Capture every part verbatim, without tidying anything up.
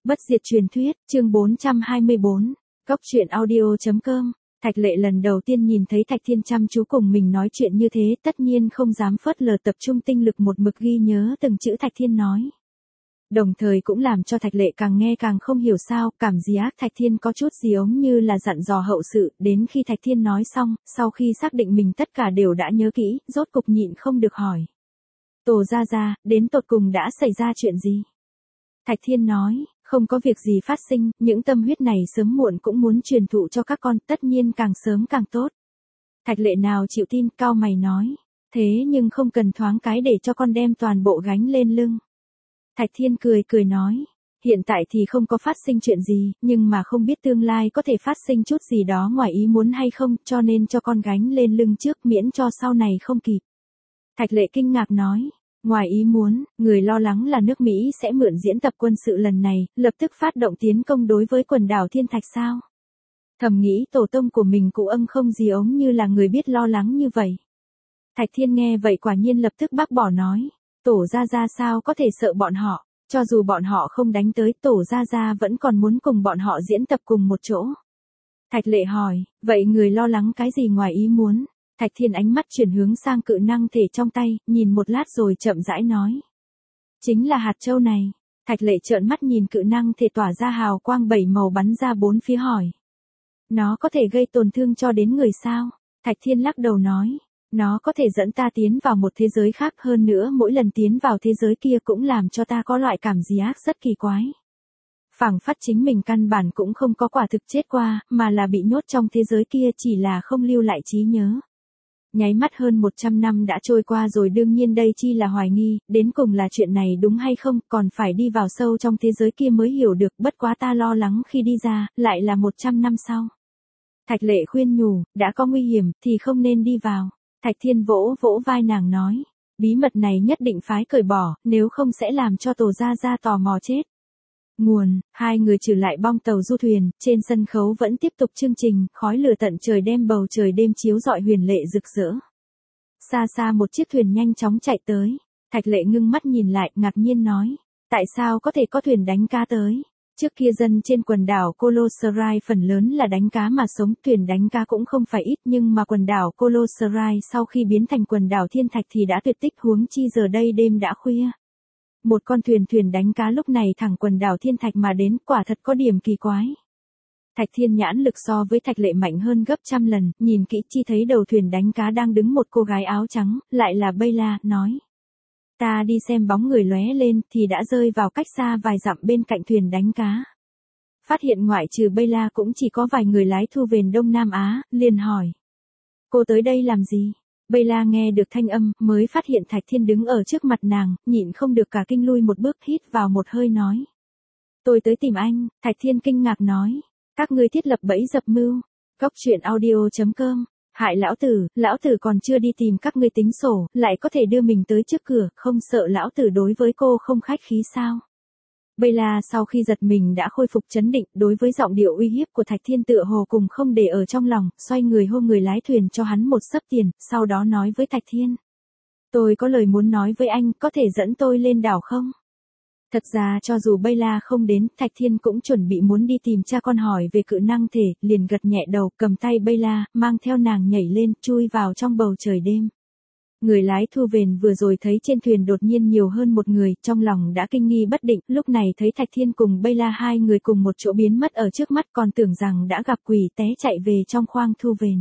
Bất diệt truyền thuyết, chương bốn trăm hai mươi bốn, cốc truyện audio chấm com. Thạch Lệ lần đầu tiên nhìn thấy Thạch Thiên chăm chú cùng mình nói chuyện như thế, tất nhiên không dám phớt lờ, tập trung tinh lực một mực ghi nhớ từng chữ Thạch Thiên nói. Đồng thời cũng làm cho Thạch Lệ càng nghe càng không hiểu sao, cảm giác Thạch Thiên có chút gì ống như là dặn dò hậu sự, đến khi Thạch Thiên nói xong, sau khi xác định mình tất cả đều đã nhớ kỹ, rốt cục nhịn không được hỏi. Tổ gia gia, đến tột cùng đã xảy ra chuyện gì? Thạch Thiên nói, không có việc gì phát sinh, những tâm huyết này sớm muộn cũng muốn truyền thụ cho các con, tất nhiên càng sớm càng tốt. Thạch Lệ nào chịu tin, cau mày nói, thế nhưng không cần thoáng cái để cho con đem toàn bộ gánh lên lưng. Thạch Thiên cười cười nói, hiện tại thì không có phát sinh chuyện gì, nhưng mà không biết tương lai có thể phát sinh chút gì đó ngoài ý muốn hay không, cho nên cho con gánh lên lưng trước miễn cho sau này không kịp. Thạch Lệ kinh ngạc nói, ngoài ý muốn, người lo lắng là nước Mỹ sẽ mượn diễn tập quân sự lần này, lập tức phát động tiến công đối với quần đảo Thiên Thạch sao? Thầm nghĩ tổ tông của mình cụ âm không gì ống như là người biết lo lắng như vậy. Thạch Thiên nghe vậy quả nhiên lập tức bác bỏ nói, tổ gia gia sao có thể sợ bọn họ, cho dù bọn họ không đánh tới, tổ gia gia vẫn còn muốn cùng bọn họ diễn tập cùng một chỗ. Thạch Lệ hỏi, vậy người lo lắng cái gì ngoài ý muốn? Thạch Thiên ánh mắt chuyển hướng sang cự năng thể trong tay, nhìn một lát rồi chậm rãi nói. Chính là hạt châu này. Thạch Lệ trợn mắt nhìn cự năng thể tỏa ra hào quang bảy màu bắn ra bốn phía hỏi. Nó có thể gây tổn thương cho đến người sao? Thạch Thiên lắc đầu nói. Nó có thể dẫn ta tiến vào một thế giới khác, hơn nữa mỗi lần tiến vào thế giới kia cũng làm cho ta có loại cảm giác rất kỳ quái. Phảng phất chính mình căn bản cũng không có quả thực chết qua, mà là bị nhốt trong thế giới kia, chỉ là không lưu lại trí nhớ. Nháy mắt hơn một trăm năm đã trôi qua rồi, đương nhiên đây chi là hoài nghi, đến cùng là chuyện này đúng hay không, còn phải đi vào sâu trong thế giới kia mới hiểu được, bất quá ta lo lắng khi đi ra, lại là một trăm năm sau. Thạch Lệ khuyên nhủ, đã có nguy hiểm, thì không nên đi vào. Thạch Thiên vỗ vỗ vai nàng nói, bí mật này nhất định phái cởi bỏ, nếu không sẽ làm cho tổ gia gia tò mò chết. Nguồn, hai người trừ lại bong tàu du thuyền, trên sân khấu vẫn tiếp tục chương trình, khói lửa tận trời đem bầu trời đêm chiếu rọi huyền lệ rực rỡ. Xa xa một chiếc thuyền nhanh chóng chạy tới, Thạch Lệ ngưng mắt nhìn lại, ngạc nhiên nói, tại sao có thể có thuyền đánh cá tới? Trước kia dân trên quần đảo Colosserai phần lớn là đánh cá mà sống, thuyền đánh cá cũng không phải ít, nhưng mà quần đảo Colosserai sau khi biến thành quần đảo Thiên Thạch thì đã tuyệt tích, huống chi giờ đây đêm đã khuya. Một con thuyền thuyền đánh cá lúc này thẳng quần đảo Thiên Thạch mà đến, quả thật có điểm kỳ quái. Thạch Thiên nhãn lực so với Thạch Lệ mạnh hơn gấp trăm lần, nhìn kỹ chi thấy đầu thuyền đánh cá đang đứng một cô gái áo trắng, lại là Beyla, nói. Ta đi xem bóng người lóe lên thì đã rơi vào cách xa vài dặm bên cạnh thuyền đánh cá. Phát hiện ngoại trừ Beyla cũng chỉ có vài người lái thu vền Đông Nam Á, liền hỏi. Cô tới đây làm gì? Beyla nghe được thanh âm, mới phát hiện Thạch Thiên đứng ở trước mặt nàng, nhịn không được cả kinh lui một bước, hít vào một hơi nói. Tôi tới tìm anh. Thạch Thiên kinh ngạc nói. Các ngươi thiết lập bẫy dập mưu. Cốc truyện audio chấm com. Hại lão tử, lão tử còn chưa đi tìm các ngươi tính sổ, lại có thể đưa mình tới trước cửa, không sợ lão tử đối với cô không khách khí sao? Beyla sau khi giật mình đã khôi phục trấn định, đối với giọng điệu uy hiếp của Thạch Thiên tựa hồ cùng không để ở trong lòng, xoay người hô người lái thuyền cho hắn một xấp tiền, sau đó nói với Thạch Thiên. Tôi có lời muốn nói với anh, có thể dẫn tôi lên đảo không? Thật ra cho dù Beyla không đến, Thạch Thiên cũng chuẩn bị muốn đi tìm cha con hỏi về cự năng thể, liền gật nhẹ đầu, cầm tay Beyla, mang theo nàng nhảy lên, chui vào trong bầu trời đêm. Người lái thu vền vừa rồi thấy trên thuyền đột nhiên nhiều hơn một người, trong lòng đã kinh nghi bất định, lúc này thấy Thạch Thiên cùng Beyla hai người cùng một chỗ biến mất ở trước mắt, còn tưởng rằng đã gặp quỷ, té chạy về trong khoang thu vền.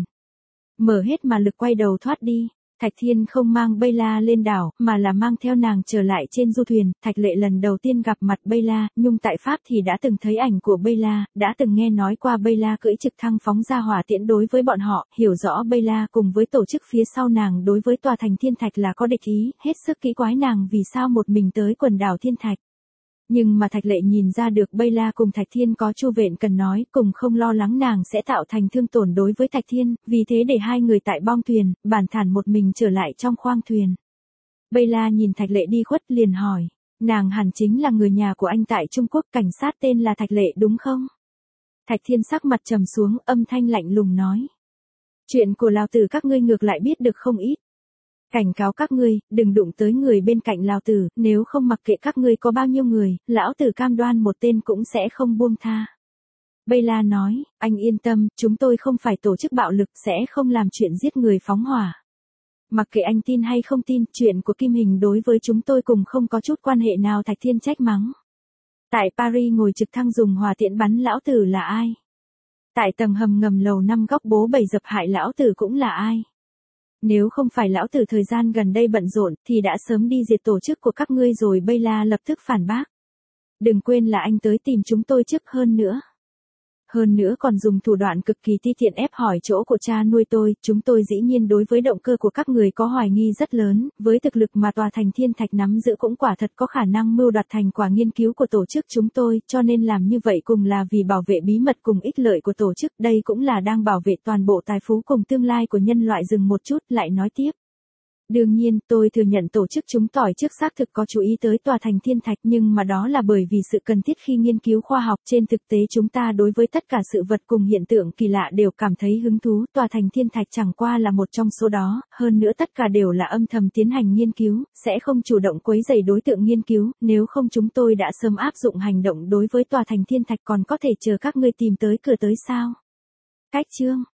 Mở hết mà lực quay đầu thoát đi. Thạch Thiên không mang Beyla lên đảo, mà là mang theo nàng trở lại trên du thuyền. Thạch Lệ lần đầu tiên gặp mặt Beyla, nhưng tại Pháp thì đã từng thấy ảnh của Beyla, đã từng nghe nói qua Beyla cưỡi trực thăng phóng ra hỏa tiễn đối với bọn họ, hiểu rõ Beyla cùng với tổ chức phía sau nàng đối với tòa thành Thiên Thạch là có địch ý, hết sức kỹ quái nàng vì sao một mình tới quần đảo Thiên Thạch. Nhưng mà Thạch Lệ nhìn ra được Beyla cùng Thạch Thiên có chu vện cần nói, cùng không lo lắng nàng sẽ tạo thành thương tổn đối với Thạch Thiên, vì thế để hai người tại bong thuyền, bản thản một mình trở lại trong khoang thuyền. Beyla nhìn Thạch Lệ đi khuất liền hỏi, nàng hẳn chính là người nhà của anh tại Trung Quốc, cảnh sát tên là Thạch Lệ đúng không? Thạch Thiên sắc mặt trầm xuống, âm thanh lạnh lùng nói. Chuyện của lão tử các ngươi ngược lại biết được không ít. Cảnh cáo các ngươi, đừng đụng tới người bên cạnh lão tử, nếu không mặc kệ các ngươi có bao nhiêu người, lão tử cam đoan một tên cũng sẽ không buông tha. Bayla nói, anh yên tâm, chúng tôi không phải tổ chức bạo lực, sẽ không làm chuyện giết người phóng hỏa. Mặc kệ anh tin hay không tin, chuyện của Kim Hình đối với chúng tôi cùng không có chút quan hệ nào. Thạch Thiên trách mắng. Tại Paris ngồi trực thăng dùng hỏa tiễn bắn lão tử là ai? Tại tầng hầm ngầm lầu năm góc bố bầy dập hại lão tử cũng là ai? Nếu không phải lão tử thời gian gần đây bận rộn, thì đã sớm đi diệt tổ chức của các ngươi rồi. Bayla lập tức phản bác. Đừng quên là anh tới tìm chúng tôi trước hơn nữa. Hơn nữa còn dùng thủ đoạn cực kỳ ti tiện ép hỏi chỗ của cha nuôi tôi, chúng tôi dĩ nhiên đối với động cơ của các người có hoài nghi rất lớn, với thực lực mà tòa thành thiên thạch nắm giữ cũng quả thật có khả năng mưu đoạt thành quả nghiên cứu của tổ chức chúng tôi, cho nên làm như vậy cùng là vì bảo vệ bí mật cùng ích lợi của tổ chức, đây cũng là đang bảo vệ toàn bộ tài phú cùng tương lai của nhân loại. Dừng một chút, lại nói tiếp. Đương nhiên, tôi thừa nhận tổ chức chúng tỏi trước xác thực có chú ý tới tòa thành thiên thạch, nhưng mà đó là bởi vì sự cần thiết khi nghiên cứu khoa học. Trên thực tế chúng ta đối với tất cả sự vật cùng hiện tượng kỳ lạ đều cảm thấy hứng thú, tòa thành thiên thạch chẳng qua là một trong số đó, hơn nữa tất cả đều là âm thầm tiến hành nghiên cứu, sẽ không chủ động quấy rầy đối tượng nghiên cứu, nếu không chúng tôi đã sớm áp dụng hành động đối với tòa thành thiên thạch, còn có thể chờ các ngươi tìm tới cửa tới sao? Cách chương